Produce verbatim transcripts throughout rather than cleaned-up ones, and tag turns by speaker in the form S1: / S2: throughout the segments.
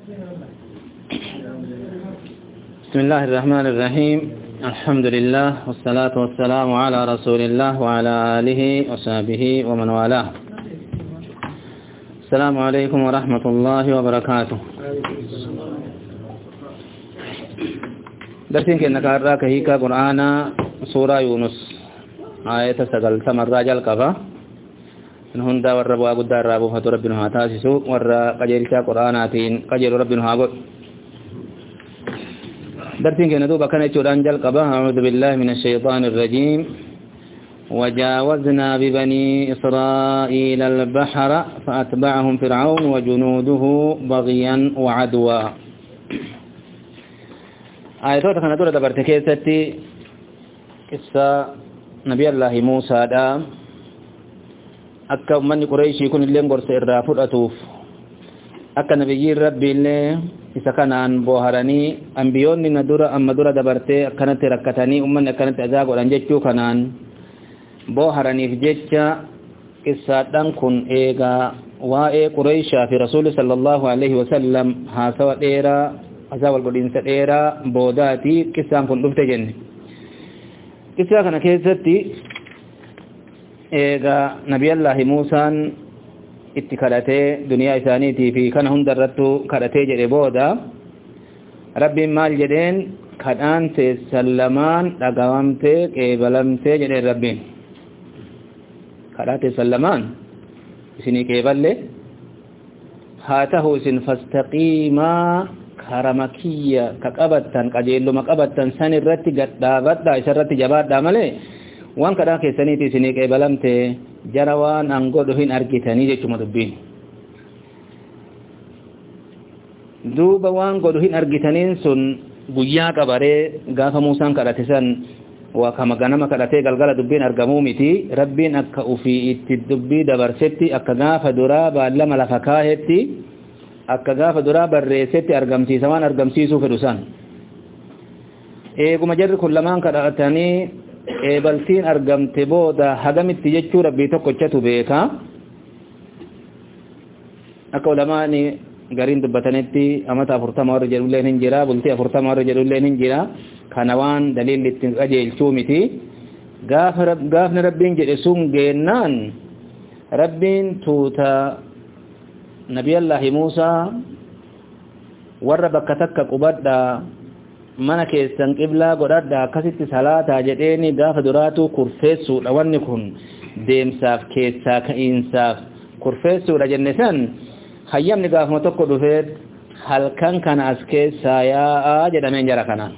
S1: بسم الله الرحمن الرحيم. الحمد لله والصلاة والسلام على رسول الله وعلى آله وصحبه ومن والاه. السلام عليكم ورحمة الله وبركاته. درسين كأنك أراك هيك قرآن سورة يونس آية سقل ثمر راجل كفا هندا والرب وقد الرب فتو ربنا هاتاسسو ورّا قجيرك قرآناتين قجير ربنا هاقود. درسين كأنك بكنا چوران جل كفا أعوذ بالله من الشيطان الرجيم. وجاوزنا ببني إسرائيل البحر فأتبعهم فرعون وجنوده بغيا وعدوا. آياتو تكنا دورة برتكيستي قصة نبي الله موسى دام akka ummanni Qurayshii kun illee gorsa irraa fudhatuuf akka nabiyyiin rabbi illee isa kanaan booharanii ambiyoonni na dura amma dura dabartee akkanatti rakkatanii ummanni akkanatti azaa godhan jechuu kanaan booharaniif jecha qissaadhaan kun eegaa waa'ee Qurayshaa fi Rasuuli sallallahu alaihi wasallam haasawa dheeraa azaa wal godhiinsa dheeraa boodaatii qissaan kun dhufte jenne. Qissaa kana keessatti eegaa nabiyallaahi Muusaan itti kadhatee duniyaa isaaniitii fi kana hundarrattu kadhatee jedhe booda rabbiin maal jedheen kadhaan teessan lamaan dhagawamtee qeebalamtee jedheen rabbiin kadhaa teessan lamaan isinii qeeballe haa ta'u isin fastaqiimaa karama kiyya ka qabattan qajeelluma qabattan san irratti gadhaabadhaa isarratti jabaadhaa malee waan kadhaa keessaniiti isinii qeebalamte jara waan an godhu hin argitanii jechuma dubbiin duuba waan godhu hin argitaniin sun guyyaa qabaree gaafa Muusaan kadhate san waa kama ganama kadhatee galgala dubbiin argamuu miti rabbiin akka ufii itti dubbii dabarsetti akka gaafa duraa baallama lafa kaahetti akka gaafa duraa barreessetti argamsiisa waan argamsiisuu fedhu san eeguma jarri kun lamaan kadhatanii eebaltiin argamte booda hagamitti jechuu rabbii tokkochatu beeka akka ulamaani gariin dubbatanitti amata afurtama warra jedhulleen hin jira bultii afurtama warra jedhulleen hin jira kana waan daliilli ittiin qajeelchuu miti gaafni rabbiin jedhe sun geennaan rabbiin tuuta nabiyallaahi Muusaa warra bakka takka qubadha mana keessan qiblaa godhadha akkasitti salaataa jedheeni gaafa duraatu kurfeessuudha wanni kun deemsaaf keessaa ka'iinsaaf kurfeessuudha jenne san hayyamni gaafuma tokko dhufeet halkan kana as keessaa yaa'aa jedhameen jara kanaan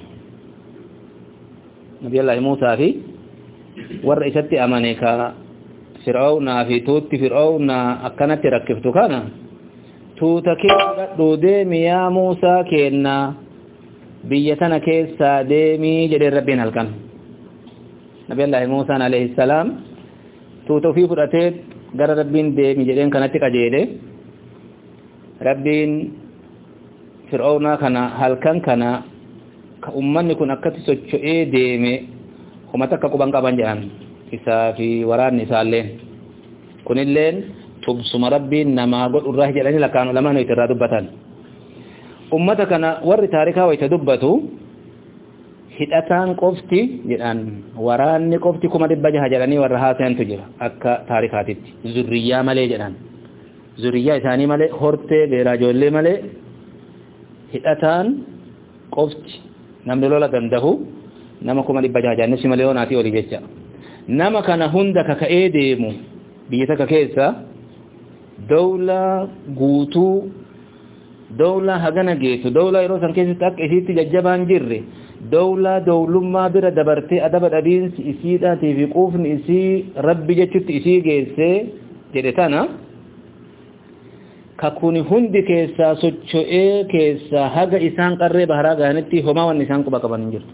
S1: nabiyallaahi Muusaa fi warra isatti amane ka fir'aawnaa fi tuutti fir'aawnaa akkanatti rakkiftu kana tuuta keessa deemi yaa Muusaa kennaa biyya tana keessaa deemii jedhee rabbiin halkan nabiyallaahi Muusaan alayhi salaam tuuta ofii fudhatee gara rabbiin deemi jedheen kanatti qajeele rabbiin fir'aawnaa kana halkan kana ka ummanni kun akkatti socho'ee deeme homa takka quban qaban jedhan isaa fi waraanni isaalleen kunilleen tubsuma rabbiin namaa godhu irraa jedhanii lakkaan ulamaan itti irraa dubbatan ummata kana warri taarikaa wayta dubbatu hidhataan qofti jedhan waraanni qofti kuma dhibba jaha jedhanii warra haasayantu jira akka taarikaatitti zurriyyaa malee jedhan zurriyyaa isaanii malee hortee beeraa ijoollee malee hidhataan qofti namni lola dandahu nama kuma dhibba jaha jedhanii malee onaatii olii jecha nama kana hunda kaka'ee deemu biyya takka keessa dawlaa guutuu dawlaa hagana geessu dawlaa yeroo san keessatti akka isiitti jajjabaan jirre dawlaa dawlummaa bira dabartee adaba dhabiinsi isiidhaatii fi quufni isii rabbi jechutti isii geessee jedhe tana ka kuni hundi keessaa socho'ee keessaa haga isaan qarree baharaa gahanitti homaa wanni isaan quba qaban hin jirtu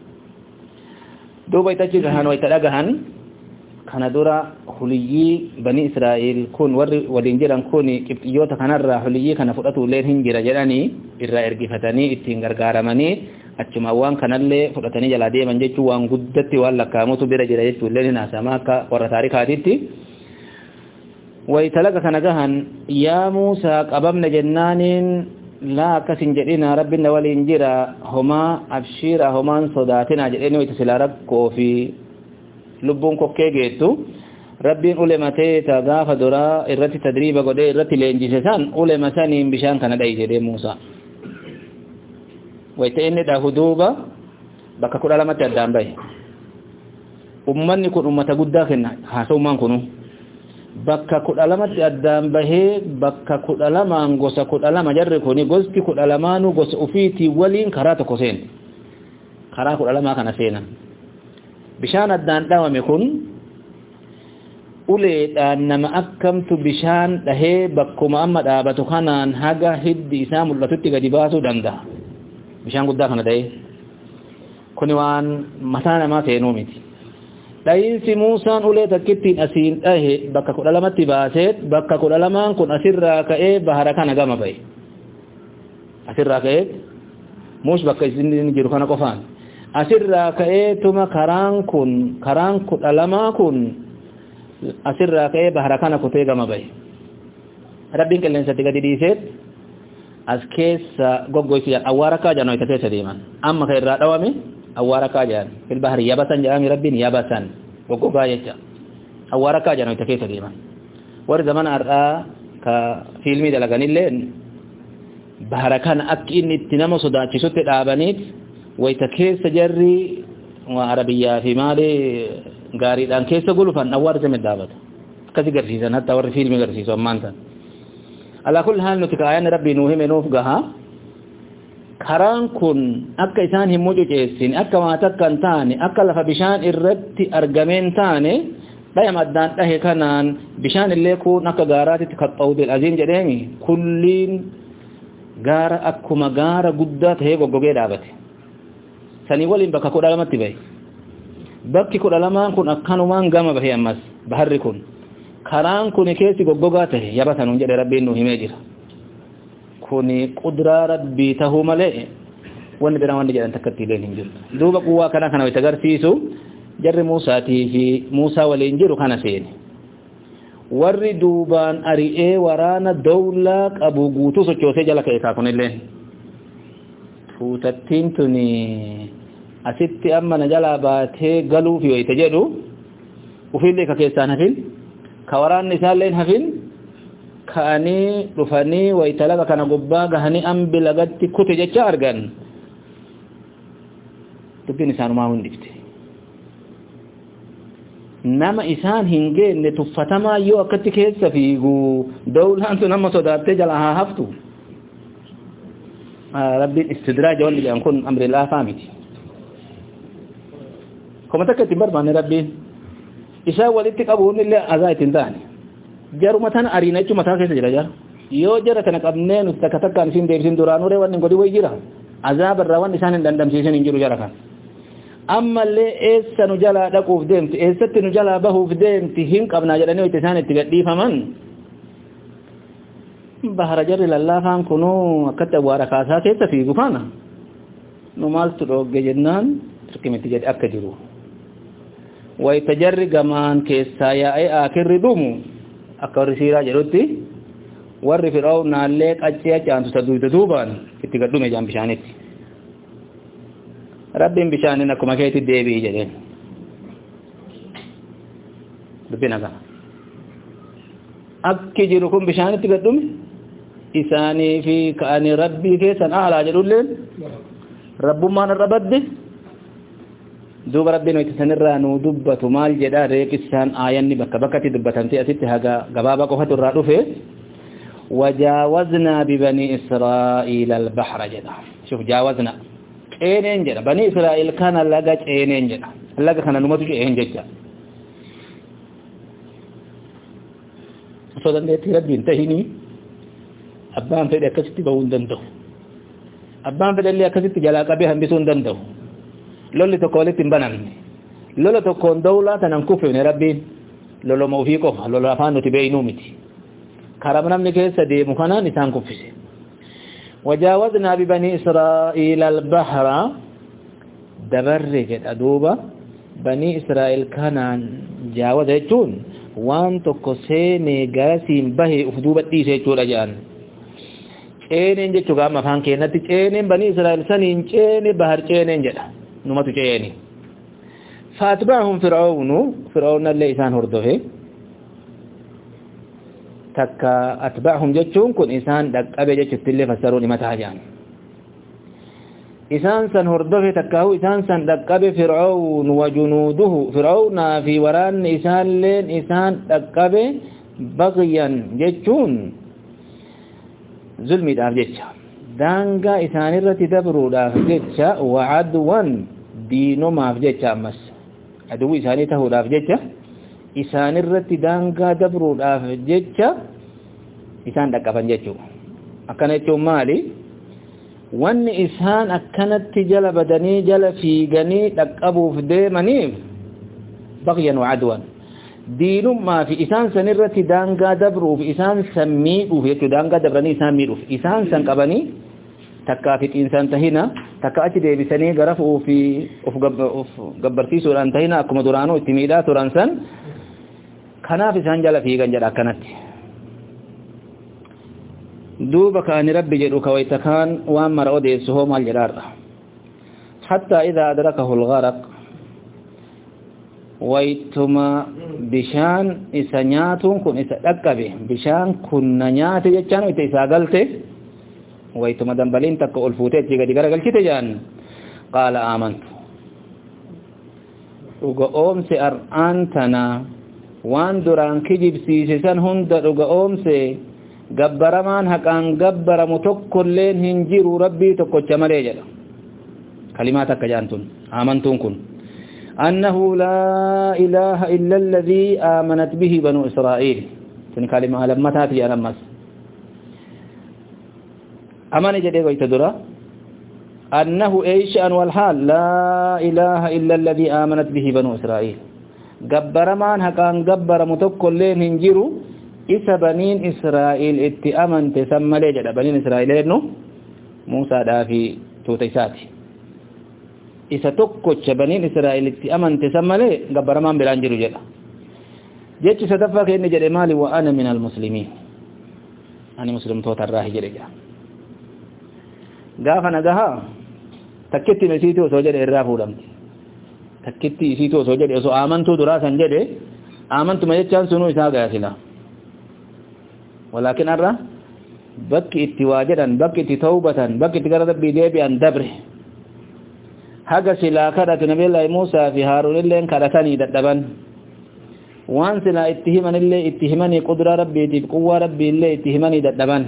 S1: duuba itachi gahan wayta dhagahan kana dura huliyyii bani Israa'eel kun warri waliin jiran kun qibxiyyoota kanarraa huliyyii kana fudhatu illee hin jira jedhanii irraa ergifatanii ittiin gargaaramanii achuma waan kanallee fudhatanii jalaa deeman jechuu waan guddatti waan lakkaamutu bira jira jechuu illee hin haasamaa akka warra taarikaatitti waytalaga kana gahan yaa Muusaa qabamna jennaaniin لا كسن جدنا ربنا ولينجرا هما أبشيرا هما صداتنا جدنا ويتسلا ربكو في لبون كوكيجيتو ربين علماء تغاف درا إرتي تدريبا قد إرتي لينجسسان علماء سانين بشان كان داي جدي موسى ويتئني دا هدوبا بكا كل علامات يدام باي أمني كن أمتا قد داخلنا حاسو من كنو بكا كل علامات يدام باي بكا كل علمان غوسا كل علما جركوني غوستي كل علمانو غوس أفيتي ولين كراتو كسين كرا كل علما كان سينا بشان الدان داوامي كن uleedhaan nama akkamtu bishaan dhahee bakkuma amma dhaabatu kanaan haga hiddi isaa mul'atutti gadi baasuu danda'a bishaan guddaa kana ta'e kuni waan mataa namaa seenuu miti dhahiinsi Muusaan ulee takkittiin asiin dhahe bakka kudha lamatti baaseet bakka kudha lamaan kun asirraa ka'ee bahara kana gama ba'e asirraa ka'ee muus bakka isin jiru kana qofaan asirraa ka'ee tuma karaan kun karaan kudha lamaa kun asirraa ka'ee bahara kana kutee gama bahe rabbiin qilleensatti gadi dhiiseet as keessa goggoysi awwaara kaa jedhan wayita keessa deeman amma ka irraa dhawame awwaara kaa jedhan fil bahari yabasan jedhami rabbiin yabasan goggogaa jecha awwaara kaa jedhan wayita keessa deeman warri zaman har'aa ka fiilmii dalaganillee bahara kana akka inni itti nama sodaachisutti dhaabaniit wayita keessa jarri arabiyyaa fi maali gaariidhaan keessa gulufan awwaara sama dhaabata akkasi garsiisan hatta warri fiilmii garsiisu ammaan tan ala kulli haal nuti kaayaan rabbii nuu hime nuuf gaha karaan kun akka isaan hin mucuceessin akka maata akka hin taane akka lafa bishaan irratti argameen taane dhayam addaan dhahe kanaan bishaan illee kun akka gaaraatitti kaxxawdil aziin jedheemi kulliin gaara akkuma gaara guddaa tahee goggogee dhaabate sanii waliin bakka kudha lamatti bahe bakki kudha lamaan kun akkanumaan gama bahe ammas baharri kun karaan kun keessi goggogaa tahe yabatanuun jedhe rabbiin nu himee jira kuni qudraa rabbii tahuu malee wanni biraa wanni jedhan takkatti illee hin jiru duuba quwwaa kana kana wayita agarsiisu jarri Muusaatii fi Muusaa waliin jiru kana seene warri duubaan ari'ee waraana dawlaa qabu guutuu sochoosee jala ka'e kaa kunillee fuutattiin tuni asitti amma na jalaa baatee galuuf yoyte jedhu ufillee ka keessaan hafin ka waraanni isaalleen hafin ka'anii dhufanii wayta laga kana gubbaa gahanii ambi lagatti kute jecha argan dubbiin isaanumaa hundifte nama isaan hin geenne tuffatamaa yoo akkatti keessa fiigu dawlaantu nama sodaattee jala haa haftu rabbiin istidraaja wanni jedhan kun amri laafaa miti kuma takka ittiin barbaanne rabbiin isaan walitti qabuun illee azaa ittiin taane jaruma tana ariina jechuun mataa keessa jira jara yoo jara kana qabnee nuti takka takkaan isin deebisin duraanuu wanni godhi wayi jira azaaba irraa wanni isaan hin dandamsiisan hin jiru jara kan ammallee eessa nu jalaa dhaquuf deemti eessatti nu jalaa bahuuf deemti hin qabnaa jedhanii wayita isaan itti gadhiifaman bahara jarri lallaafaan kunuu akkatti awwaara kaasaa keessa fiigu kana nu maaltu dhoogge jennaan tirkimitti jedhe akka jiru wayita jarri gamaan keessaa yaa'ee akirri dhumu akka warri siiraa jedhutti warri fir'aawnaallee qaccee achaantu sadduuta duubaan itti gadhume jaan bishaanitti rabbiin bishaanin akkuma keetti deebi'i jedheen dubbina kana akki jiru kun bishaanitti gadhume isaanii fi ka'anii rabbii keessan aalaa jedhulleen rabbummaan irra badde duuba rabbiin wayita sanirraa nuu dubbatu maal jedhaa reeqisaan aayanni bakka bakkatti dubbatamtee asitti haga gabaabaa qofatu irraa dhufe wajaawazna bibanii israa'iila albahra jedha shuf jaawazna ceeneen jedha banii israa'il kana laga ceeneen jedha laga kana numatu ceen jecha osoo dandeetti rabbiin tahini abbaan fedhe akkasitti bahuu hin danda'u abbaan fedhe illee akkasitti jalaa qabee hambisuu hin danda'u lolli tokko walitti hin banamne lola tokkoon dawlaa tanan kufne rabbiin loloma ofii qofa lola afaan nuti beeynuu miti karaa namni keessa deemu kanaan isaan kuffise wajaawazna bibanii israa'iila albahra dabarre jedha duuba banii israa'il kanaan jaawaza jechuun waan tokko seenee garasiin bahee uf duuba dhiise jechuudha jedhan ceeneen jechuu gaama afaan keenyatti ceeneen banii Israa'el saniin ceene bahar ceeneen jedha numatu ceeni faatba'ahum fir'aunu fir'auna illee isaan hordofe takka atba'ahum jechuun kun isaan dhaqqabe jechuutti illee fassaruun himataa jiran isaan san hordofe takkaahu isaan san dhaqqabe fir'aun wa junuuduhu fir'aunaa fi waraanni isaalleen isaan dhaqqabe baghyan jechuun zulmiidhaaf jecha daangaa isaanirratti dabruudhaaf jecha wa adwan diinomaaf jecha ammas aduu isaanii tahuudhaaf jecha isaanirratti daangaa dabruudhaaf jecha isaan dhaqqaban jechuudha akkana jechuun maali wanni isaan akkanatti jala badanii jala fiiganii dhaqqabuuf deemaniif baghyan wa adwan diinummaa fi isaan sanirratti daangaa dabruuf isaan san miidhuuf jechuudha daangaa dabranii isaan miidhuuf isaan san qabanii takka fixiinsan tahina takka achi deebisanii gara fuufi of gabbarsiisuudhaan tahina akkuma duraanuu itti miidhaa turan san kanaaf isaan jala fiigan jedha akkanatti duuba kaani rabbi jedhu kawayta kaan waan mara odeessu hoo maal jedhaarra hatta idha adrakahu algharaq waytuma bishaan isa nyaatuun kun isa dhaqqabe bishaan kun na nyaate jechaan itti isaa galte waytuma dambaliin takka ol fuutee itti gadi garagalchite jaan qaala amantu dhuga oomse ar'aan tana waan duraan kijibsiise san hunda dhuga oomse gabbaramaan haqaan gabbaramu tokkolleen hin jiru rabbii tokkocha malee jedha kalimaa takka jaantun amantuun kun annahu laa ilaaha illa alladhii aamanat bihi banuu israa'iil tun kalimaa lammataati jedhan ammas amane jedhee goyta dura annahu eyshaan walhaal laa ilaaha illa alladhii aamanat bihi banuu israa'iil gabbaramaan haqaan gabbaramu tokkolleen hin jiru isa baniin Israa'il itti amante san malee jedha baniin Israa'il eenyu Muusaadhaa fi tuuta isaati isa tokkocha baniin Israa'il itti amante san malee gabbaramaan biraan jiru jedha jechi sadaffaa kenne jedhe maali wa ana min almuslimiin ani muslimtoota irraa jedhe jedha gaafa nagaha takkitti isiitii osoo jedhe irraa fuudhamti takkitti isiitii osoo jedhe osoo amantuu duraa san jedhe amantuma jechaan sunuu isaa gaasila ولكن أرى بك اتواجدا بك اتتوبة بك اتقرد بديبي أن دبره حقا سلا كرة نبي الله موسى في هارون اللين كرتني دبن وان سلا اتهمن اللي اتهمني قدرة ربي بقوة ربي اللي اتهمني دبن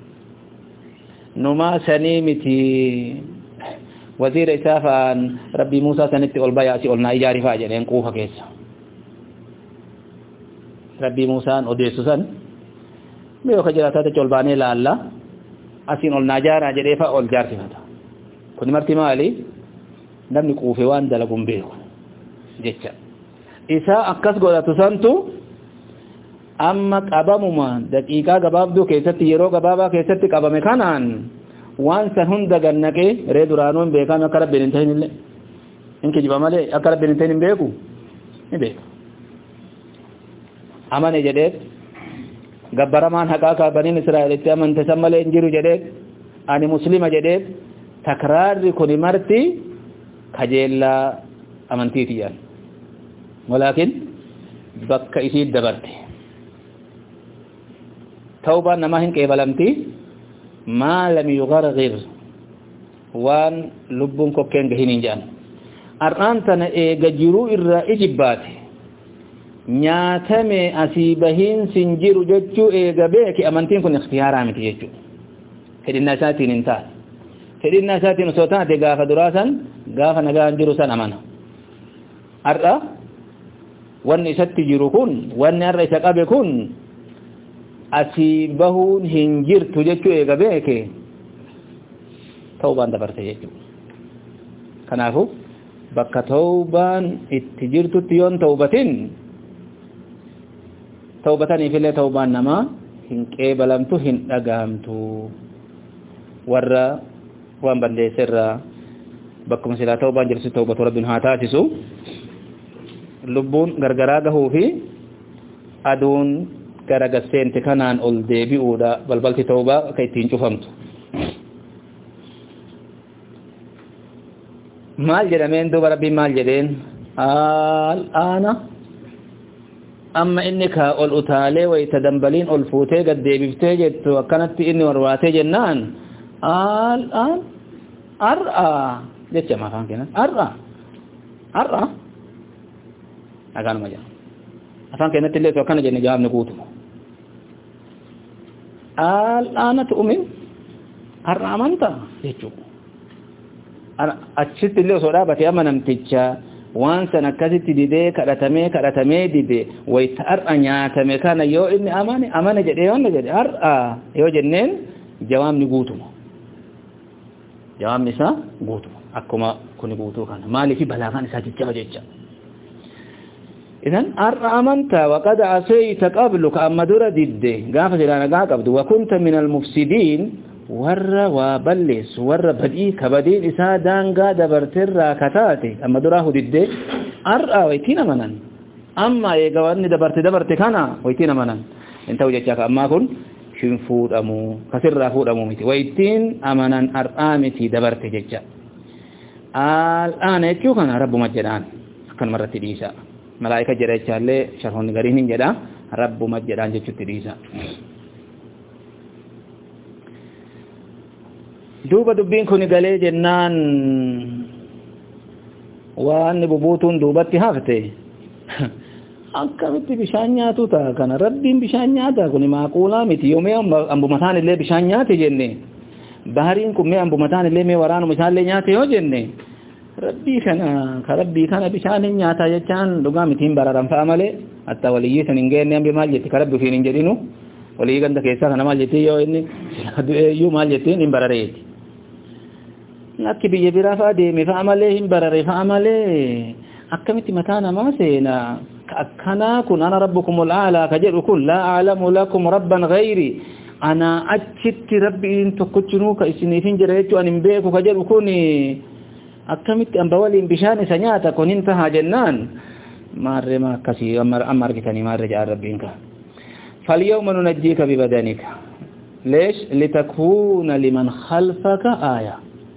S1: نما سنيمتي وزير إسافة ربي موسى سنتي والبياسي قلنا إجاري فاجر ينقوها كيس ربي موسى أديسو سن mee ka jiraata colbaanee laalla asiin ol naajaara jedhee fa ol jaarsifata kun marti maali namni quufe waan dalaguun beeku jecha isa akkas godhatu santu amma qabamuma daqiiqaa gabaabduu keessatti yeroo gabaabaa keessatti qabame kanaan waan san hunda gannaqee ree duraanuu hin beekame akka rabbiin hin ta'in illee hin kijiba malee akka rabbiin hin ta'in hin beeku hin beeku amane jedhee gabbaramaan haqaa ka baniin Israa'elitti amante san malee hin jiru jedhee ani muslima jedhee takraarri kun marti kajeellaa amantiiti jaan walaakin bakka isii dabarte tawbaan namaa hin qeebalamti maa lam yugharghir waan lubbuun kokkeen gahin hin jaan ar'aan tana eega jiruu irraa ijibbaate nyaatame asii bahiin sin jiru jechuu eega beeki amantiin kun ikhtiyaaraa miti jechuu fedhinnaa isaatiin hin taane fedhinnaa isaatiin osoo taate gaafa duraa san gaafa nagaan jiru san amana har'a wanni isatti jiru kun wanni har'a isa qabe kun asii bahuun hin jirtu jechuu eega beeke tawbaan dabarte jechuu kanaafu bakka tawbaan itti jirtutti yoon tawbatin tawbatanii file tawbaan nama hin qeebalamtu hin dhagaamtu warra waan balleesserra bakkuma silaa tawbaan jirtu tawbatu rabbiin haa taasisu lubbuun gargaraa gahuu fi aduun garagaseente kanaan ol deebi'uudha balbalti tawbaa akka ittiin cufamtu maal jedhameen duuba rabbiin maal jedheen al'aana amma inni ka ol utaalee wayta dambaliin ol fuutee gad deebiftee jettu akkanatti inni warwaatee jennaan al'aan ar'aa jecha afaan keenan ar'aa ar'aa agaanuma jedha afaan keenatti illee akkana jenne jawaabni guutuma al'aana tu'umin ar'aa amanta jechuudha achitti illee osoo dhaabatee amma namticha waan san akkasitti didee kadhatamee kadhatamee dide wayta ar'a nyaatame kana yoo inni amane amane jedhee yoo jedhe ar'a yoo jenneen jawaabni guutuma jawaabni isaa guutuma akkuma kuni guutuu kana maaliif balaagaan isaa jajjaba jecha idan ar'a amanta waqad asayta qabluka amma dura didde gaafa jedhana gaa qabdu wa kunta min almufsidin warra waa ballees warra badii kabadiin isaa daangaa dabartirraa kataate amma duraa hudidde ar'aa waytiin amanan amma eega wanni dabarte dabarte kana waytiin amanan in ta'u jechaa ka ammaa kun shin fuudhamu kasirraa fuudhamu miti waytiin amanan ar'aa miti dabarte jecha al'aana jechuu kana rabbuma jedhaan akkanuma irratti dhiisa malaa'ika jedha jechaallee sharhoonni gariin hin jedha rabbuma jedhaan jechuutti dhiisa duuba dubbiin kun galee jennaan waan bubuutuun duubatti hafte akkamitti bishaan nyaatu ta'a kana rabbiin bishaan nyaata kun maaquulaa miti yoomee ambumataan illee bishaan nyaate jenne bahariin kun mee ambumataan illee mee waraanuma isaallee nyaate yoo jenne rabbii kana ka rabbii kana bishaan hin nyaata jechaan dhugaa miti hin bararan fa'a malee hatta waliyyii san hin geenne ambi maal jetti ka rabbi ufiin hin jedhinu walii ganda keessaa kana maal jetti yoo inni du'eeyyuu maal jettiin hin barareeti akki biyya biraa fa'a deeme fa'a malee hin barare fa'a malee akkamitti mataa namaa seena akkanaa kun ana rabbukumul a'laa ka jedhu kun laa a'lamu lakum rabban ghayri ana achitti rabbiin tokkochinuu ka isiniifin jira jechuu an hin beeku ka jedhu kun akkamitti amba waliin bishaan isa nyaata kun hin tahaa jennaan maarree ma akkasii amma argitanii maarree jedhan rabbiin ka فاليوم ننجيك ببدنك ليش لتكون لمن خلفك آية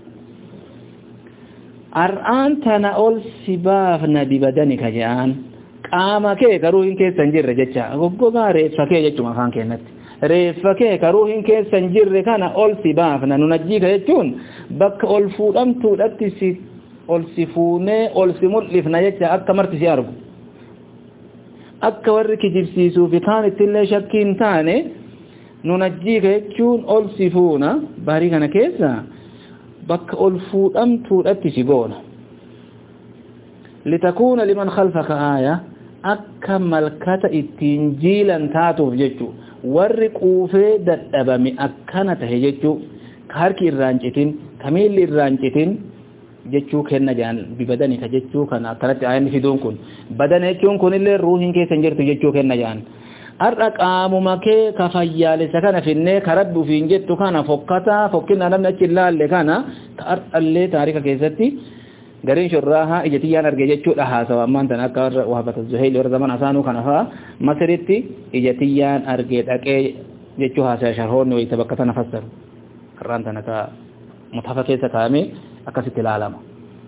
S1: أرآن تنأول سبافنا ببدنك جان قامك كروهن كي سنجر جتشا غوغا ريفك جتشو مخان كينت ريفك كروهن كي سنجر كان أول سبافنا ننجيك جتشون بك أول فودم تولتسي أول سفوني أول سملفنا جتشا أكا مرتسي أرغو akka warri kijibsiisuu fi kaanitti illee shakkiin taane nunajjiika jechuun ol si fuuna barii kana keessa bakka ol fuudhamtuudhatti si goona litakuuna liman khalfaka aaya akka malkata ittiin jiilan taatuuf jechuu warri quufee dadhabame akkana tahe jechuu ka harki irraan citin ka miilli irraan citin jechuu kenna jaan bibadani ka jechuu kana akkanatti ayanni fiduun kun badana jechuun kun illee ruuhin keessa hin jirtu jechuu kenna jaan har'a qaamuma kee ka fayyaalessa kana finnee ka rabbi ufiin jettu kana fokkataa fokkinaa namni achi ilaalle kana ka har'allee taarika keessatti gariin shurraahaa ijatiyyaan arge jechuudha haasawa ammaan tan akka warra wahabata zuhayli warra zaman asaanuu kana faa masiritti ijatiyyaan arge dhaqee jechuu haasaya sharhoonni wayita bakka tana fassaru karraan tana ka mutafa keessa kaa'ame akkasitti ilaalama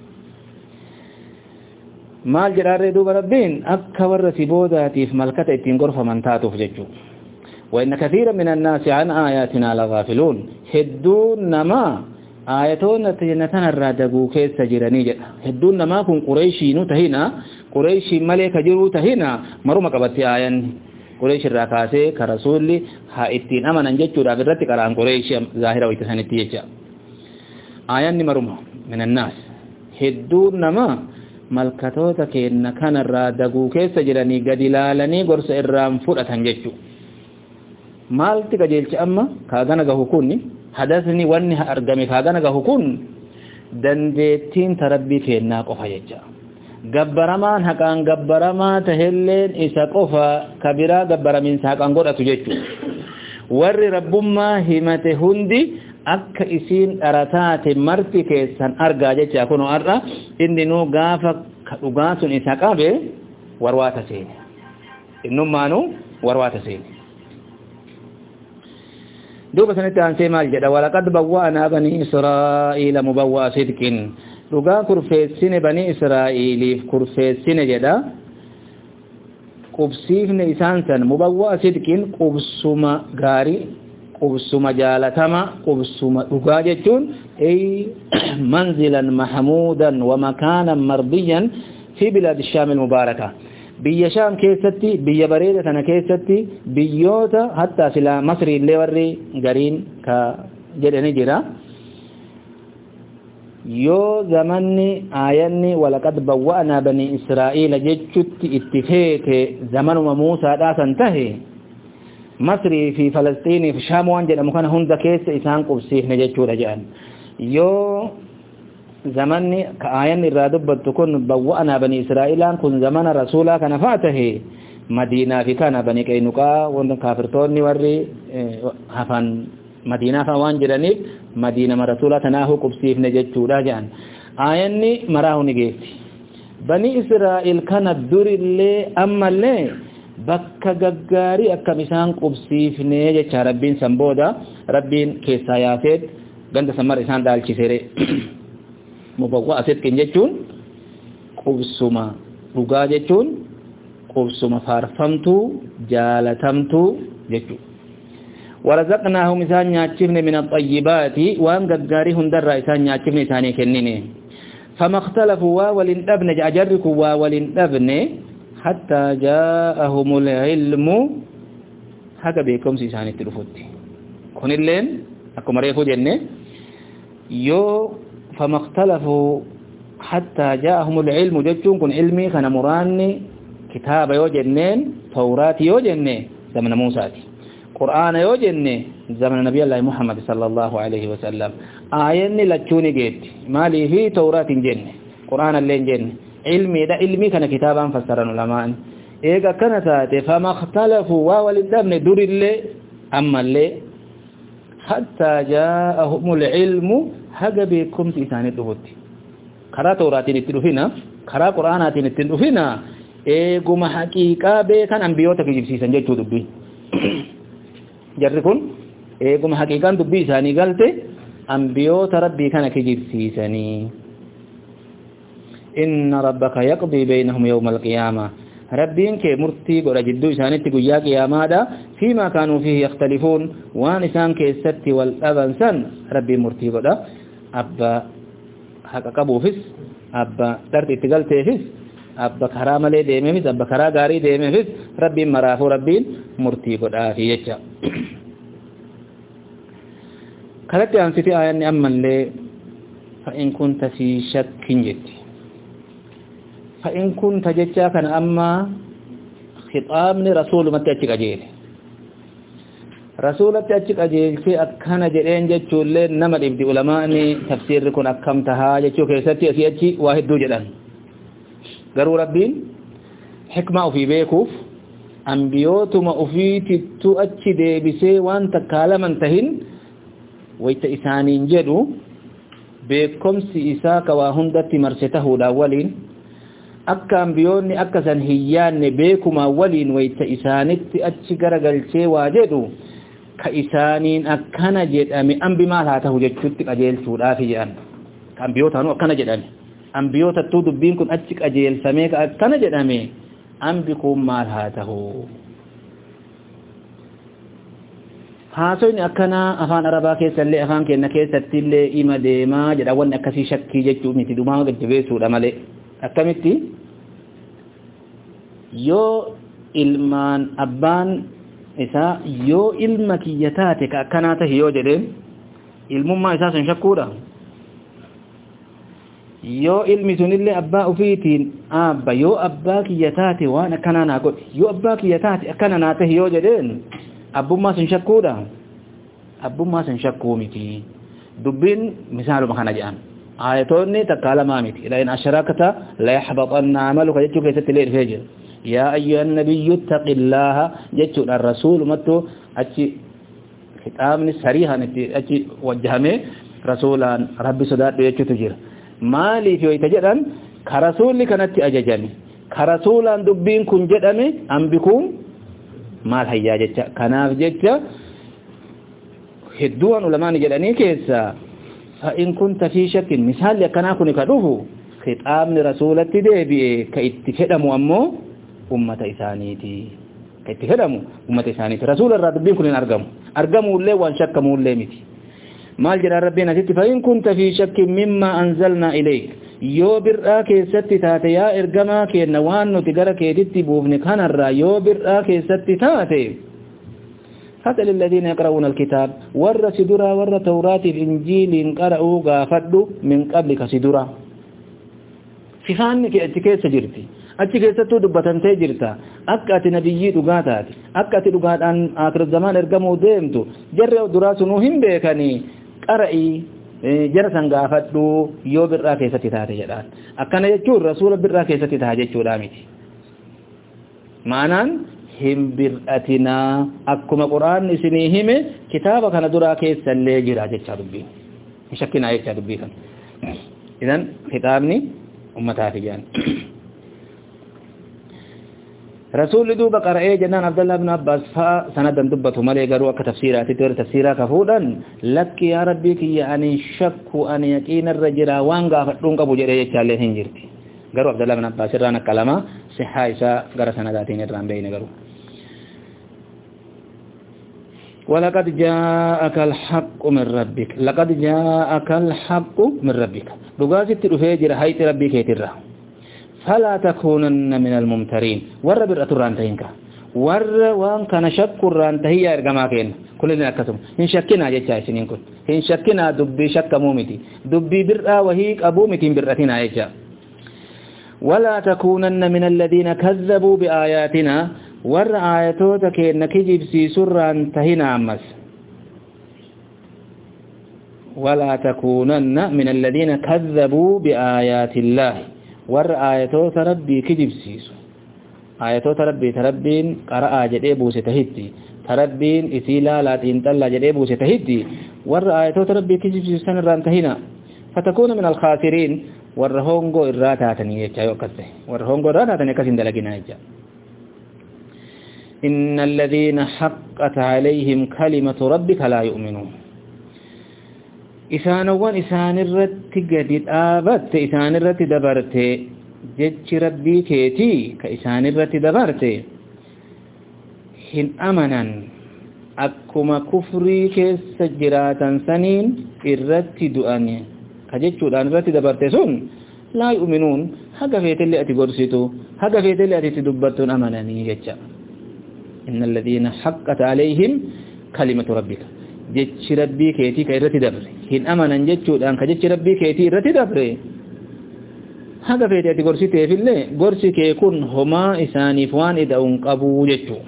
S1: maal jedhaarree duuba rabbiin akka warra si boodaatiif malkata ittiin gorfaman taatuuf jechuu وإن كثيرا من الناس عن آياتنا لغافلون هدون نما آياتون تجنتنا الرادقو كيس سجراني جدا هدون نما كن قريشي نتهينا قريشي ملك جرو تهينا مرمك باتي آيان قريش الراكاسي كرسول ها اتين أمنا جدو رابرتي كران قريشي ظاهرة ويتسانتي جدا آيان مرمى من الناس هدون نما ملكتوتا كينا كان الرادقو كيس سجراني قد لالني قرس إرام فرأة جدو maalti qajeelchi amma kaagana gahu kunni hadasni wanni argame kaagana gahu kun dandeettiin tarabbii kennaa qofa jecha gabbaramaan haqaan gabbaramaa tahelleen isa qofa kabiraa gabbaramin haqaan godhatu jechu warri rabbummaa himate hundi akka isiin dharataate marti keessan argaa jecha kuno arra inni nu gaafa dhugaa sun isa qabe warwaata seene innummaanu warwaata seene دوبا سنتي عن سيمال جدا ولقد بوأنا بني إسرائيل مبوأ صدق dhugaa kurfeessine banii Israa'eliif kurfeessine jedha qubsiifne isaan san mubawwa'a sidqiin qubsuma gaarii qubsuma jaalatama qubsuma dhugaa jechuun ay manzilan mahmudan wa makanan mardiyan fi bilad ash-sham al-mubaraka biyya sham keessatti biyya bareeda tana keessatti biyyoota hatta sila masri illee warri gariin ka jedhani jira yoo zamanni ayanni walaqad bawwa'na bani israa'ila jechutti ittifeete zamanuma Muusaa dhaasan tahe masri fi falastiin fi sham waan jedhamu kana hunda keessa isaan qubsiifne jechuudha jedhan yoo zamanni ka ayanni irraa dubbattu kun bawwa'na bani israa'ilaan kun zamana rasuulaa kana faatahe madiinaa fi kana bani qaynuqaa wanda kaafirtoonni warri hafan madiinaa fa waan jedhaniif madiina rasuulaa tanaahu qubsiifne jechuudha jedhan ayanni maraahu ni geessi bani israa'il kana durillee ammallee bakka gaggaarii akkam isaan qubsiifne jecha rabbiin san booda rabbiin keessaa yaaseet ganda samar isaan dhaalchisere mubawwa'a sidqin jechuun qubsuma dhugaa jechuun qubsuma faarfamtuu jaalatamtuu jechuudha ورزقناهم إسان ياتشفن من الطيبات وان قداري هندر إسان ياتشفن إساني كنيني فما اختلفوا واولن ابن أجركوا واولن ابن حتى جاءهم العلم حكا بيكم سيساني التلفوت كون اللين أكو مريخو جنة يو فما اختلفوا حتى جاءهم العلم جدتون كون علمي كان مراني كتاب يو جنين تورات يو جنة زمن موسى قرآن يو جنة زمن نبي الله محمد صلى الله عليه وسلم آياني لچوني جيت مالي في توراة جنة قرآن اللين جنة علمي دا علمي كان كتابا فسرن علماء إيقا كانت فما اختلفوا وولدابن دور اللي أما اللي حتى جاءهم العلم حقا بكم سيساني الدهوت كرا توراتين التلوفين كرا قرآناتين التلوفين إيقو ما حقيقا بيكان أنبيوتك يجبسيسان جيتو دبي jarri kun eeguma haqiiqaan dubbii isaanii galte anbiyoota rabbii kana kijibsiisanii inna rabbaka yaqdi baynahum yawma alqiyama rabbiin kee murtii godha jidduu isaanitti guyyaa qiyaamaadha fiima kaanuu fihi yakhtalifuun waan isaan keessatti wal dhaban san rabbiin murtii godha abba haqa qabuufis abba darti itti galteefis abba karaa malee deemeefis abba karaa gaarii deemeefis rabbiin maraafuu rabbiin murtii godhaafi jecha kalatti aansiti aayanni ammallee fa'in kunta fi shakkin jetti fa'in kunta jechaa kana amma khixaabni rasuulumatti achi qajeele rasuulatti achi qajeelchee akkana jedheen jechuullee nama dhibdi ulamaani tafsiirri kun akkam tahaa jechuu keessatti asii achi waa hedduu jedhan garuu rabbiin hikmaa ofii beekuuf anbiyootuma ofiitittu achi deebisee waan takkaalaman tahin wayta isaaniin jedhu beekomsi isaa ka waa hundatti marse tahuudhaan waliin akka anbiyoonni akka san hiyyaanne beekumaa waliin wayta isaanitti achi garagalchee waa jedhu ka isaaniin akkana jedhame ambi maal haa tahu jechuutti qajeelchuudhaaf jedhan ka anbiyootaanuu akkana jedhame anbiyootattuu dubbiin kun achi qajeelfamee ka akkana jedhame ambi kun maal haa tahu haasoyni akkana afaan arabaa keessallee afaan kenna keessattillee ima deemaa jedha wanni akkasii shakkii jechuu miti dhumaa gajjabeessuudha malee akkamitti yoo ilmaan abbaan isaa yoo ilma kiyya taate ka akkanaa tahe yoo jedhe ilmummaa isaa sun shakkuudha yoo ilmi sunillee abbaa ufiitiin abba yoo abbaa kiyya taate waan akkanaa naa godhi yoo abbaa kiyya taate akkana naa tahe yoo jedheen abbummaa sun shakkuudha abbummaa sun shakkuu miti dubbiin misaaluma kana jedhan ayatoonni takka lamaa miti la in ashrakta la yahbatanna amaluka jechuu keessatti illee dhufee jira yaa ayyuhan nabiyyu ittaqillaha jechuudha rasuulumattu achi kitaabni sariihan itti achi wajjahame rasuulaan rabbi sodaadhu jechuutu jira maaliif yoo ita jedhan ka rasuulli kanatti ajajame ka rasuulaan dubbiin kun jedhame ambikuun maal hayyaa jecha kanaaf jecha hedduun ulamaani jedhanii keessa فإن كنت في شك مثال يكنا كن كدوه خطاب رسولة ديبي كاتفدمو أمو أمة إسانيتي كاتفدمو أمة إسانيتي رسول الرب كن أرقم أرقموا اللي وان شكموا اللي متي مال جرى ربنا ستي فإن كنت في شك مما أنزلنا إليك يو برآ كيستي تاتي يا إرقما كي نوان نتقر كي تتبوفن كان الرا يو برآ كيستي تاتي فاسأل الذين يقرؤون الكتاب ور سدرا ور توراة الإنجيل قرأوا غافدوا من قبلك سدرا في فانك اتكيس جرتي اتكيس تدبتن تجرتا أكات نبيي دغاتات أكات دغات أن آخر الزمان ارقموا ديمتو جروا دراسو نوهم بيكني قرأي جرسان غافدوا يو برا كيستي تاتي جدان أكنا يجور رسول برا كيستي تاتي جدو دامتي معنان هم برأتنا أكما قرآن سنيهم كتابة كان درا كيسا اللي جرا جيتشا دبين مشكنا جيتشا دبين إذن خطابني أمتها في جان رسول دوبا قرأي جنان عبد الله بن عباس فا سندا دبته ملي قروا كتفسيرات تور تفسيرا كفودا لك يا ربي كي يعني شك أن يقين الرجل وانغا فتون قبو جرى جيتشا اللي هنجرتي قروا عبد الله بن عباس رانا كلمة صحائشا قرأ سنداتين الرام بين قروا ولقد جاءك الحق من ربك لقد جاءك الحق من ربك دغاسي تدفيجر هيت ربك يترى فلا تكونن من الممترين ور براتران تينكا ور وان كان شك رانتهي ارغما كين كلنا كسم ان شكنا جاي سنين كن ان شكنا دبي شك مومتي دبي برا وهي ابو متين براتنا ايجا ولا تكونن من الذين كذبوا بآياتنا ور آياتوتا كينا كجيب سيسران تهينا أمس ولا تكونن من الذين كذبوا بآيات الله ور آياتوتا ربي كجيب سيسو آياتوتا ربي تربين قرأ جديبو ستهدي تربين إسيلا لا تنتلا جديبو ستهدي ور آياتوتا ربي كجيب سيسران تهينا فتكون من الخاسرين ور هونغو إراتاتني يجايو كسه ور هونغو إراتاتني كسين دلقنا يجا إن الذين حقت عليهم كلمة ربك لا يؤمنون إسانوان إسان الرت قدد آبت إسان الرت دبرت جج ربي كيتي كإسان الرت دبرت هن أمنا أكما كفري كيس جراتا سنين الرت دؤاني كجج الآن الرت دبرت سن لا يؤمنون حقا فيت اللي أتي قرسيتو حقا فيت اللي أتي تدبرتون أمناني جج إن الذين حقت عليهم كلمة ربك جتش ربي كيتي كيرتي دبر هن أمنا جتشود أنك جتش ربي كيتي رتي دبر هذا في تأتي قرسي تيفي الله قرسي كيكون هما إساني فوان إذا أنقبوا جتشو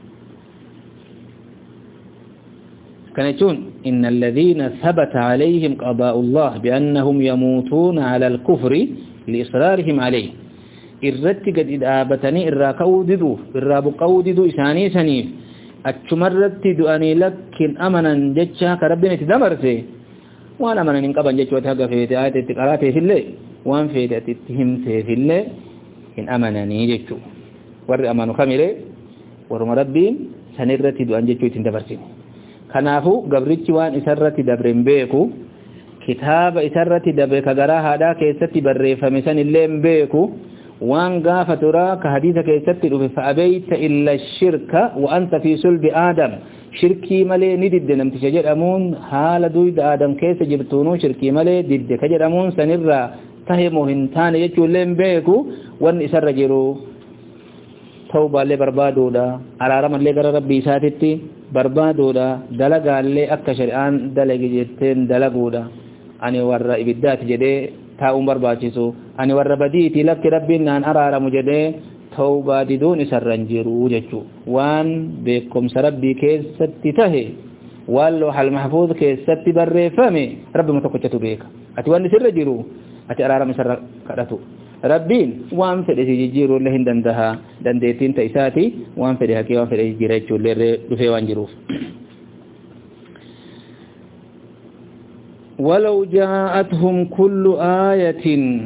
S1: كان يقول إن الذين ثبت عليهم قضاء الله بأنهم يموتون على الكفر لإصرارهم عليه irratti gadi dhaabatanii irraa ka'uu diduu irraa buqqa'uu diduu isaanii saniif achumarratti du'anii lakkin amanan jecha ka rabbiin itti dabarse waan amanan hin qaban jechuudha haga feete ayata itti qaraateefillee waan feete itti himteefillee hin amananii jechuu warri amanu kamilee waruma rabbiin sanirratti du'an jechuu ittiin dabarsine kanaafuu gabrichi waan isarratti dabre hin beeku kitaaba isarratti dabre ka garaa haadhaa keessatti barreeffame sanillee hin beeku وان غافترا كحديث كيست فأبيت إلا الشرك وأنت في صلب آدم شركي ملي ندد نمت شجر أمون حال دويد آدم كيس جبتونو شركي ملي دد كجر أمون سنرى تهمو هنتان يجو لين بيكو وان إسر جرو توبة اللي بربادو دا على رمى اللي قرر ربي ساتتي بربادو دا دلقا اللي أكا شرعان دلق جتين دلقو دا أني ورى إبدات جدي تاؤم برباتيسو أني ورى بديتي لك ربنا أن أرى مجدي توبة دون سرنجرو جتشو وان بكم سربي كيس ستتهي واللوح المحفوظ كيس ست برفامي ربي متقوشتو بيك أتواني سرجرو أتي أرى مسر كرتو ربين وان فدي جيرو لهن دندها دنديتين تيساتي وان فدي حكي وان فدي جيريتشو لره دفي وانجرو ولو جاءتهم كل آية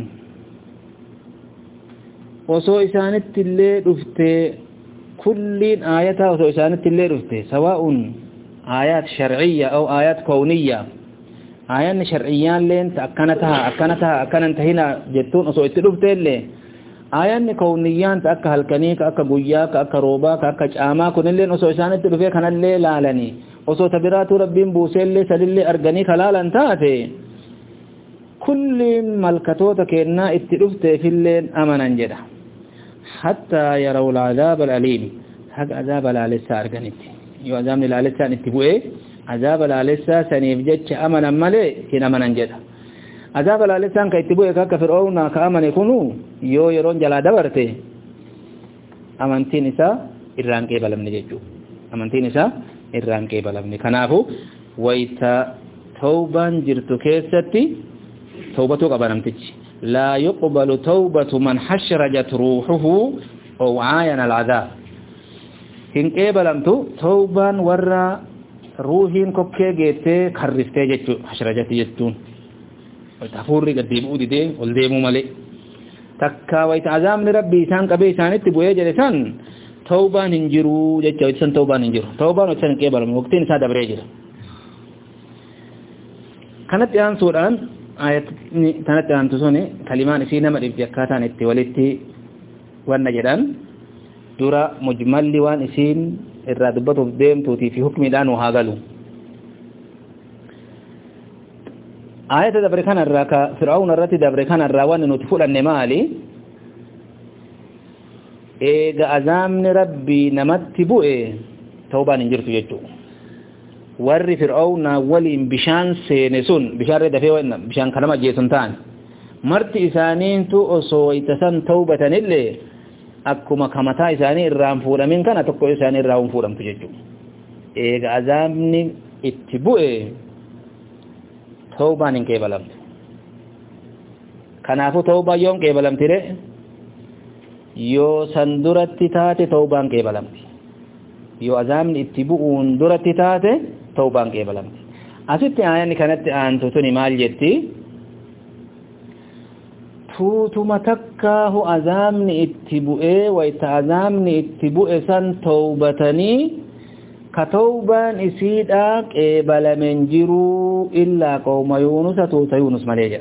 S1: وسو إسانت اللي رفته كل آية وسو إسانت اللي رفته سواء آيات شرعية أو آيات كونية آيان شرعيان لين تأكنتها أكنتها أكنت هنا جتون أصو اتلوفتين لين آيان كونيان تأكا هالكنيك أكا قوياك أكا روباك أكا جاما كن لين أصو إسان اتلوفي كان اللي لالني أصو تبرات ربين بوسين لي سلل أرغني خلالا تاتي كل ملكتوتك إنا اتلوفت في اللين أمنا جدا حتى يروا العذاب الأليم حق عذاب العليسة أرغنيت يو عذاب العليسة نتبوئي عذاب العليسة سنيفجتش أمنا ملي كن أمنا جدا عذاب العليسة كيتبوئي كاكا فرعون كأمن يكونوا يو يرون جلا دبرته أمنتين إسا إران كيبالمني جيجو أمنتين إسا إران كيبالمني كنافو ويتا توبان جرتو كيستي توبتو قبنمتج لا يقبل توبة من حشرجت روحه أو عاين العذاب إن قبلمتو توبان ورا روحين كوكي جيتي خرفتي جتو حشرجت جتون ويتفوري قد ديبؤدي دي والديمو ملي تكا ويتعزام لربي إسان قبي إسانت بوئي جلسان توبان هنجرو جتو إسان توبان هنجرو توبان وإسان قبلم وقتين إسان دبري جل كانت يان سوران آيات تانت يان تسوني كلمان إسينا مدف جكاتان اتواليتي وانا جدان دورا مجمل وان إسين الرادبات الدين توتي في حكم دان وهاغلو آيات دبركان الراكا فرعون الرتي دبركان الراوان نتفول النمالي إيغا أزامن ربي نمت بؤي توبان انجرتو يجو ور فرعون ولين بشان سينسون بشان رد فيه وإن بشان كلمة جيسون تان مرت إسانين تو أصويتسان توبة اللي أكما كمتا إساني الرام فورا من كان تقو إساني الرام فورا تججو إيغا أزامن اتبؤي توبان كيبلمت كنافو توبا يوم كيبلمت ري يو سندرت تاتي توبان كيبلمت يو أزامن اتبؤون درت تاتي توبان كيبلمت أسيت آيان كانت آنتو توني مال جتي توتما تكاه أزامن اتبؤي ويتا أزامن اتبؤي سن توبتني كتوبان إسيدا قبل من جرو إلا قوم يونس توتا يونس مليجا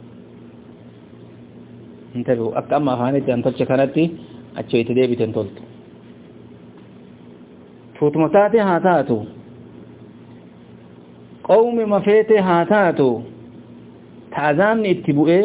S1: انتبهوا أكا أما أخانيتي أن تلش كانتي أتشويت ديبي تنتولت فوتمتاتي هاتاتو قوم مفيتي هاتاتو تعزامني اتبؤي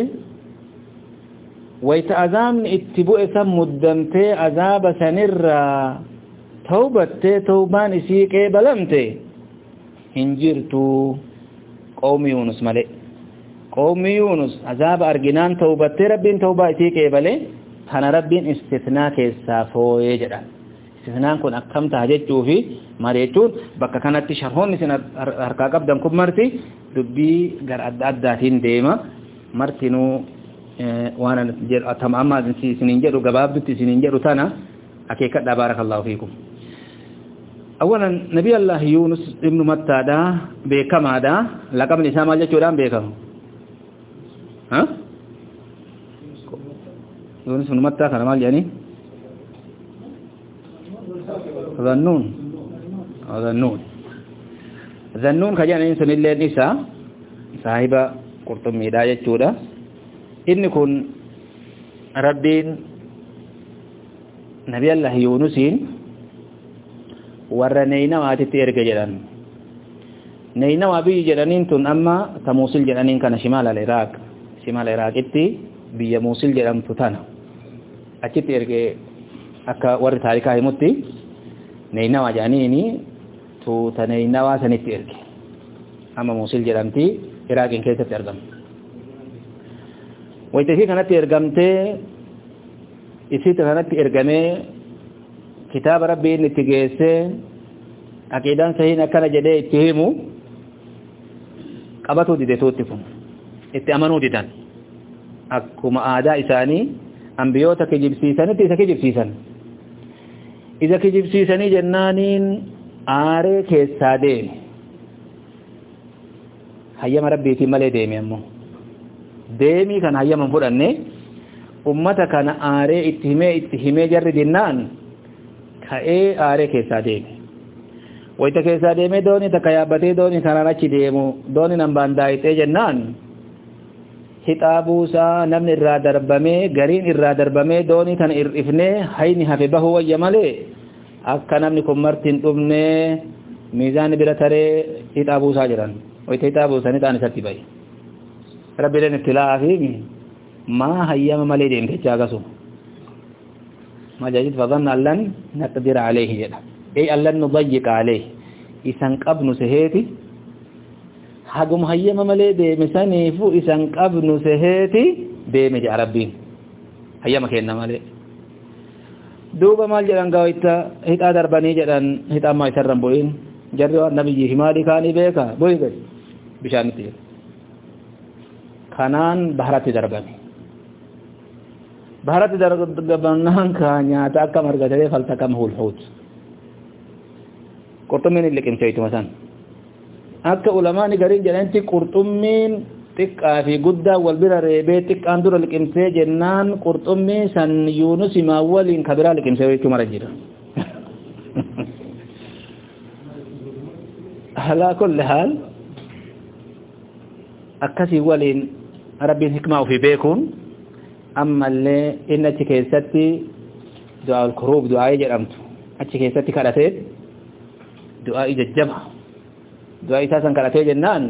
S1: ويتعزامني اتبؤي سم مدمتي عذاب سنرى توبتي توبان إسيك بلمتي هنجرتو قوم يونس ملئ قوم يونس عذاب أرجنان توبتي ربين توبة إسيك بلئ كان ربين استثناء كيسافو يجرى استثناء كن أكم تهججو في مريتون بكا كانت تشرحون نسينا هركا قبدا كم مرتي دبي غر أداداتين ديما مرتنو اه وانا جر أتماما سنين جرو قباب دتي سنين جرو تانا أكيكا بارك الله فيكم أولا نبي الله يونس ابن متى دا بكما دا لقب نساء مالجة چودان بكم ها يونس ابن متى كان مال يعني ظنون ظنون ظنون كجان إنسان اللي نساء صاحبة قرطم ميداية چودا إن كن ربين نبي الله يونسين warra neynawaatitti erga jedhan neynawa biyyi jedhaniin tun amma ta muusil jedhaniin kana shimaala iraaq shimaala iraaqitti biyya muusil jedhamtu tana achitti erge akka warri taarikaa himutti neynawa jedhaniini tuuta neynawaa sanitti erge amma muusil jedhamti iraaqin keessatti argamti waytasii kanatti ergamtee isiita kanatti ergamee كتاب ربي نتجيسه عقيدان صحيح نكنا جدي اتهمو قبطو دي توتكم اتأمنوا ديدان أكما آداء إساني أنبيوتا كجيب سيساني تيسا كجيب سيسان إذا كجيب سيساني جنانين آري كيسا ديمي هيا مربي تمالي ديمي أمو ديمي كان هيا منفور أني أمتا كان آري اتهمي اتهمي جر دينان ka'ee aaree keessaa deeme wayta keessa deemee doonii takka yaabbatee doonii kanaan achi deemu doonii nan baandaayitee jennaan hixaabuusaa namni irraa darbamee gariin irraa darbamee doonii kana ir'ifnee hayni hafe bahu wayya malee akka namni kun martiin dhumnee miizaan bira taree hixaabuusaa jiran wayta hixaabuusanii ta'an isatti bahe rabbileen ibtilaa fi maa hayyama malee deemtechaa gasu majaajid fadhanna allan naqdira alayhi jedha ay allan nudayyiq alayhi isan qabnu seheeti hagum hayyama malee deeme saniifu isan qabnu seheeti deeme jedha rabbiin hayyama kenna malee duuba maal jedhan gaawita hixaa darbanii jedhan hixaa maa isarran bu'in jarri waan nabiyyi himaadii kaanii beeka bu'i gadi bishaanitti jedha kanaan baharatti darbame baharatti darbannaan ka nyaata akka margatee faltakama hulhuut qurxummiin hin liqimseeytuma san akka ulamaani gariin jedhanti qurxummiin xiqqaa fi guddaa wal bira reebee xiqqaan dura liqimsee jennaan qurxummii san yuunus himaa waliin kabiraa liqimsee jechuu mara jira alaa kulli haal akkasii waliin rabbiin hikmaa ofii beekuun ammallee inni achi keessatti du'aa al-kuruub du'aa jedhamtu achi keessatti kadhatee du'aa jajjaba du'aa isaa san kadhatee jennaan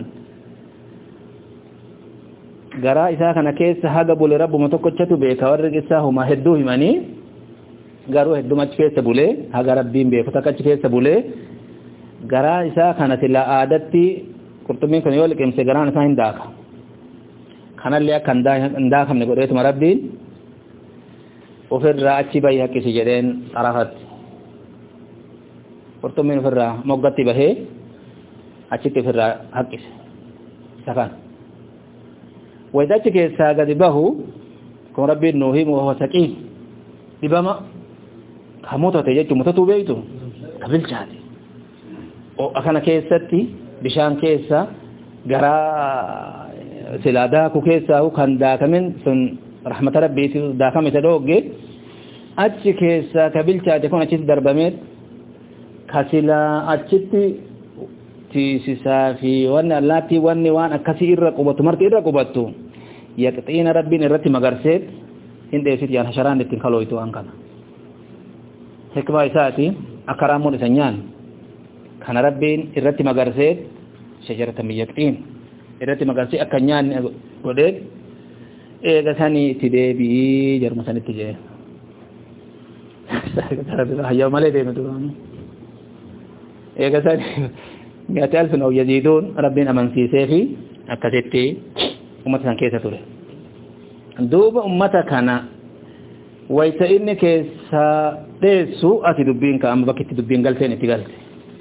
S1: garaa isaa kana keessa haga bule rabbuma tokkochatu beeka warri isaa huma hedduu himanii garuu hedduma achi keessa bulee haga rabbiin beeku takka achi keessa bulee garaa isaa kana sila aadatti qurxummiin kun yoo liqimse garaan isaa hin daaka kanallee akka hin daakamne godheetuma rabbiin ofirraa achi bahi haqqisi jedheen xarafatti qurxummiin ofirraa moggatti bahee achitti ofirraa haqqise isa kana wayita achi keessaa gadi bahu kun rabbiin nuu himu wahuwa saqiim dhibama ka mutate jechuun mutatuu beeytu ka bilchaate akkana keessatti bishaan keessa garaa silaa daaku keessaa kan daakamin sun rahmata rabbiiti daakame isa dhoogge achi keessaa ka bilchaate kun achitti darbameet ka silaa achitti tiisisaa fi wanni allaattii wanni waan akkasii irra qubatu marti irra qubattu yaqxiina rabbiin irratti magarseet hin dheessit yaan hasharaan ittiin kalooytu waan kana hikmaa isaati akka raammoon isa nyaan kana rabbiin irratti magarseet shajarata min yaqxiin irratti magarsee akka nyaanni godheet eega sanii itti deebi'ii jarma sanitti jee hayyaa malee deeme duraanii eega sanii mi'ati alfin aw yaziiduun rabbiin amansiisee fi akkasitti ummata san keessa ture duuba ummata kana wayta inni keessa dheessu ati dubbiin ka amma bakkitti dubbiin galteen itti galte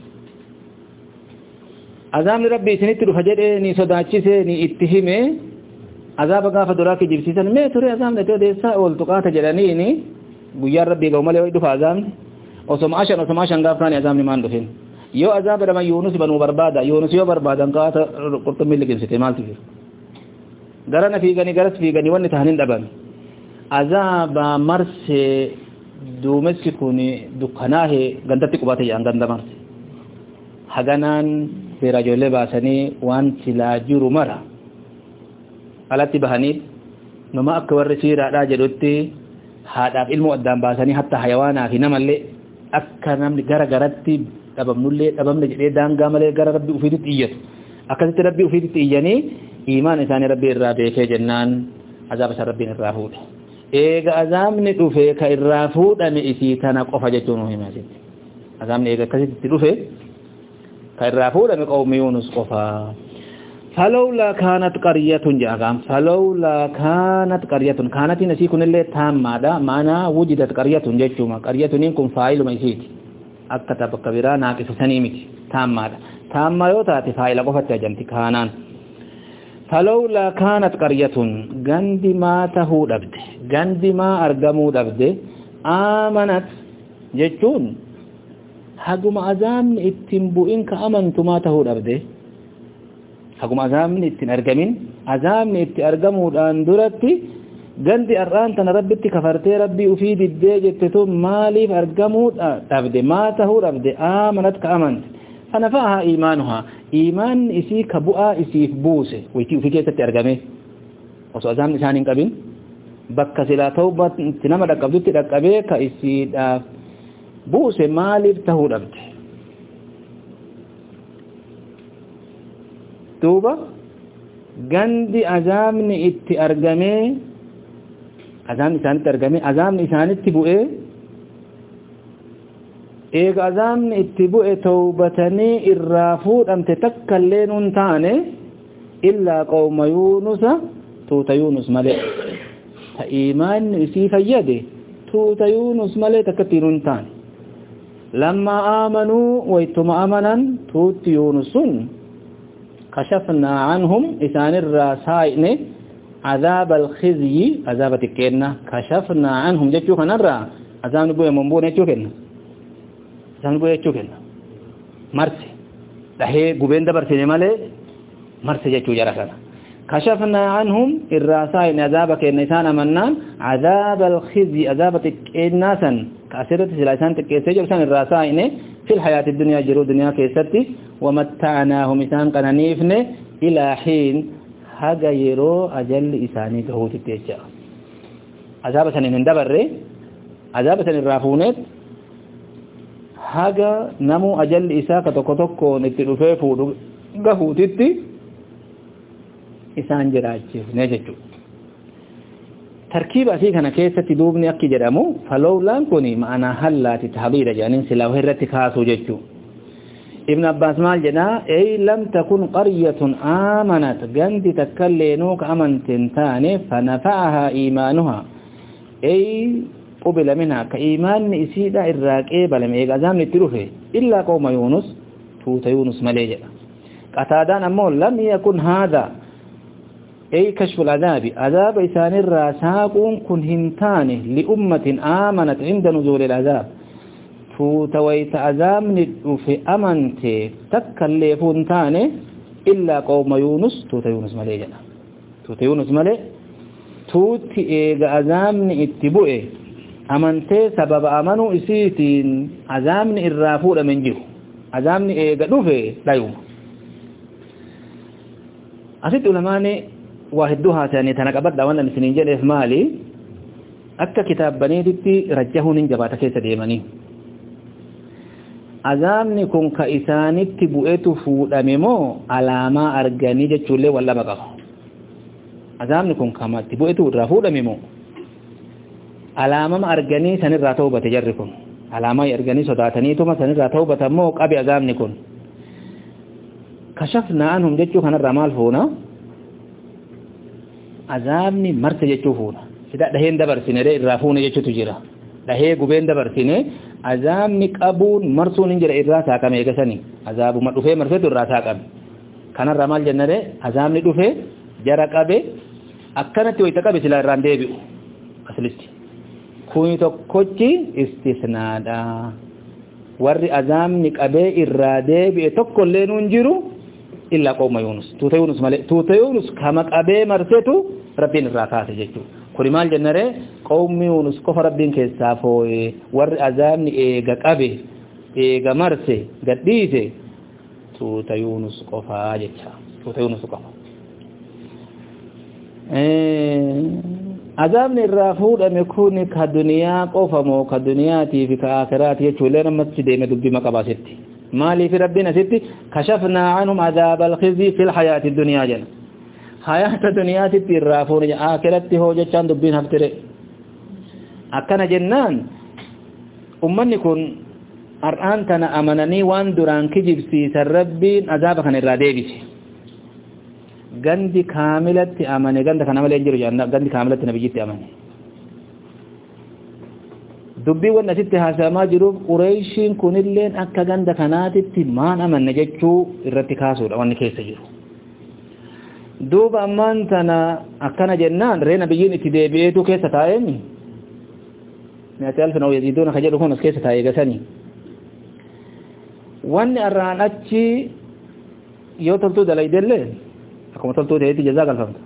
S1: azaabni rabbi isinitti dhufa jedhee ni sodaachise ni itti hime azaaba gaafa duraa kijibsiisan mee ture azaabni itti odeessaa ooltu qaata jedhaniini guyyaan rabbii ga'u malee dhufa azaabni osoma ashan osoma ashan gaafnaani azaabni maan dhufin yoo azaaba dhaman yuunus banuu barbaada yuunus yoo barbaadan qaata qurxummii liqimsite maaltu jiru garana fiiganii garas fiiganii wanni tahan hin dhaban azaaba marsee duumessi kun dukkanaahe gandatti qubate jedhan ganda marse haganaan seera ijoollee baasanii waan silaa jiru mara alatti bahanii nama akka warri siiraadhaa jedhutti haadhaaf ilmoo addaan baasanii hatta hayawaanaa fi namallee akka namni gara garatti dhabamnullee dhabamne jedhee daangaa malee gara rabbi ufiititti iyyatu akkasitti rabbi ufiititti iyyanii iimaan isaanii rabbi irraa beekee jennaan azaaba isa rabbiin irraa fuudhe eega azaabni dhufe ka irraa fuudhame isii tana qofa jechuun himaasitti azaabni eega akkasitti dhufe كالرافود من قوم يونس قفا فلولا كانت قرية جاءهم فلولا كانت قرية كانت نسيكون اللي تام ماذا معنا وجدت قرية جيشوما قرية نينكم فاعل ميسيت أكتب كبيرا ناقص سنيمت تام ماذا تام ما يوتاتي فاعل قفت جنتي كانان فلولا كانت قرية غند ما تهود أبد غند ما أرقمود أبد آمنت جيشون haguma azaabni ittiin bu'in ka amantu maa tahuu dhabde haguma azaabni ittiin argamin azaabni itti argamuudhaan duratti gandi arraan tana rabbitti kafartee rabbii ufii diddee jette tun maaliif argamuu dhabde maa tahuu dhabde amanat ka amante فنفعها إيمانها إيمان إسي كبؤا إسي بوسه ويتي في كيسة ترجمه وسو أزام نسانين قبين بك سلا توبة تنام رقبت رقبه كإسي بوسه مالب تهود أبت توبة غندي أزام نئت أرجمه أزام نسان ترجمه أزام نسان تبؤه eega azaamni itti bu'e tawbatanii irraa fuudhamte takka illee nun taane illaa qawma yuunusa tuuta yuunus malee ta iimaanni isii fayyade tuuta yuunus malee takkatti nun taane lammaa aamanuu waytuma amanan tuutti yuunus sun kashafnaa anhum isaanirraa saayne عذاب الخزي عذاب الكنة كشفنا عنهم جتشو كنرا عذاب نبوي منبون جتشو كنة عذاب نبوي جتشو كنة مرسي لهي قبين دبرسي مالي مرسي جتشو جرى كنا كشفنا عنهم الراسين عذاب كنسان منان عذاب الخزي عذاب الكنة سن كأسرة سلاسان تكيسي جرسان الراسين في الحياة الدنيا جرو دنيا كيستي ومتعناهم إسان قنانيفن إلى حين haga yeroo ajalli isaanii gahuutitti jecha azaaba sanin hin dabarre azaaba sanin raafuuneet haga namu ajalli isaa ka tokko tokkoon itti dhufee fuudhu gahuutitti isaan jiraachifne jechuudha tarkiiba asii kana keessatti duubni akki jedhamu falowlaan kun ma'anaa hallaati tahbiira jedhaniin silaa irratti kaasuu jechuudha ابن عباس مال جنا اي لم تكن قرية آمنت جند تكلينوك امن تنتاني فنفعها ايمانها اي قبل منها كايمان اسيدا الراقي بلم اي غزام نتروفه الا قوم يونس توت يونس مليجا قتادان امو لم يكن هذا اي كشف العذاب عذاب إسان الراساقون كن هنتاني لأمة آمنت عند نزول العذاب توتويت أزامن في أمنتي تكلفون تاني إلا قوم يونس توت يونس ملي جنا توت يونس ملي توت إيغ أزامن اتبوئي أمنتي سبب أمنوا إسيتين أزامن الرافور من جيو أزامن إيغ دوفي لا يوم أسيت علماني واحدوها تاني تنقبت دوانا نسنين جل إفمالي أكا كتاب بنيتي رجهون انجبات كيسة ديماني azaabni kun ka isaanitti bu'etu fuudhame moo alaamaa arganii jechuullee walla baqafa azaabni kun kamatti bu'etu irraa fuudhame moo alaamama arganii sanirraa ta'ubate jarri kun alaamaa arganii sodaataniituma sanirraa ta'ubatan moo qabi azaabni kun kashafnaa anhum jechuu kanarraa maal fuuna azaabni marse jechuu fuuna sida dhaheen dabarsine irraa fuune jechuutu jira dhahee gubeen dabarsine azaabni qabuun marsuun hin jira irraa saaqame eegasanii azaabuma dhufee marseetu irraa saaqame kanarraa maal jennare azaabni dhufee jara qabe akkanatti wayita qabe silaa irraan deebi'u aslisti kuni tokkochi istisnaadha warri azaabni qabee irraa deebi'e tokkollee nuun jiru illaa qawma yuunus tuuta yuunus malee tuuta yuunus kama qabee marseetu rabbiin irraa kaase jechuudha kuri maal jennare qawmi yuunus qofa rabbiin keessaa fooye warri azaabni eega qabe eega marse gadhiise tuuta yuunus qofaa jecha tuuta yuunus qofa azaabni irraa fuudhame kun ka duniyaa qofa moo ka duniyaatii fi ka aakiraati jechuullee namatti deeme dubbima qabaasetti maaliif rabbiin asitti kashafnaa anhum azaaba alkhizyi fi lhayaati dunyaa jena hayata duniyaatitti irraa fuune aakiratti hoo jechaan dubbiin haftire akkana jennaan ummanni kun har'aan tana amananii waan duraan kijibsiisan rabbiin azaaba kana irraa deebise gandi kaamilatti amane ganda kana malee jiru gandi kaamilatti nabiyyitti amane dubbii wanna sitti haasamaa jiruuf qureeshiin kunilleen akka ganda kanaatitti maan amanne jechuu irratti kaasuudha wanni keessa jiru duuba ammaan tana akkana jennaan ree nabiyyiin itti deebi'eetu keessa taa'eemi mi'ati alfin aw yaziiduuna ka jedhu kun as keessa taa'ee gasanii wanni arraan achi yoo toltuu dalaydellee akkuma toltuu ta'eetti jazaa galfamta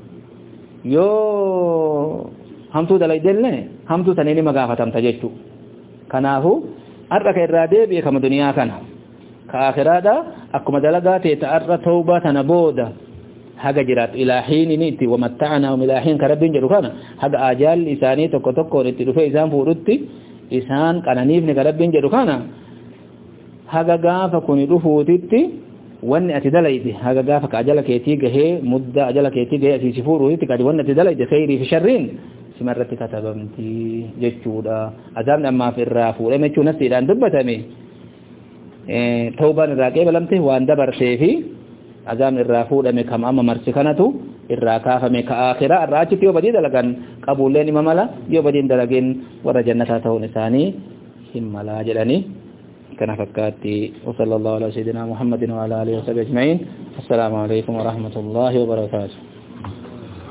S1: yoo hamtuu dalaydellee hamtuu taniini magaafatamta jechuu kanaafu har'a ka irraa deebi'e kama duniyaa kana كآخرات أكما دلقات يتأرى توبة تنبودا هذا جرات إلى حين نيتي ومتعناهم إلى حين كربين جلوكانا هذا آجال إساني توكو توكو نيتي رفع إسان فورتي إسان كانانيف نكربين جلوكانا هذا قافة كوني رفوتي وان أتدليتي هذا قافة أجلك يتيجه هي مدة أجلك يتيجه هي أسيسي فوروتي كاد وان أتدليتي خيري في شرين سمرتي كتبمتي جتشودا أزامنا أما في الرافو لما يتشو نسي لأن دبتني إيه توبة الراقبة لمته وان دبر سيفي أزام الرافو لما كم أما مرسكنته الراكافة مك آخرة الراجت يو بدي دلقن قبولين مملا يو بدي دلقن ورجنته نساني هم ملا جلني كان فكاتي وصلى الله على سيدنا محمد وعلى آله وصحبه أجمعين السلام عليكم ورحمة الله وبركاته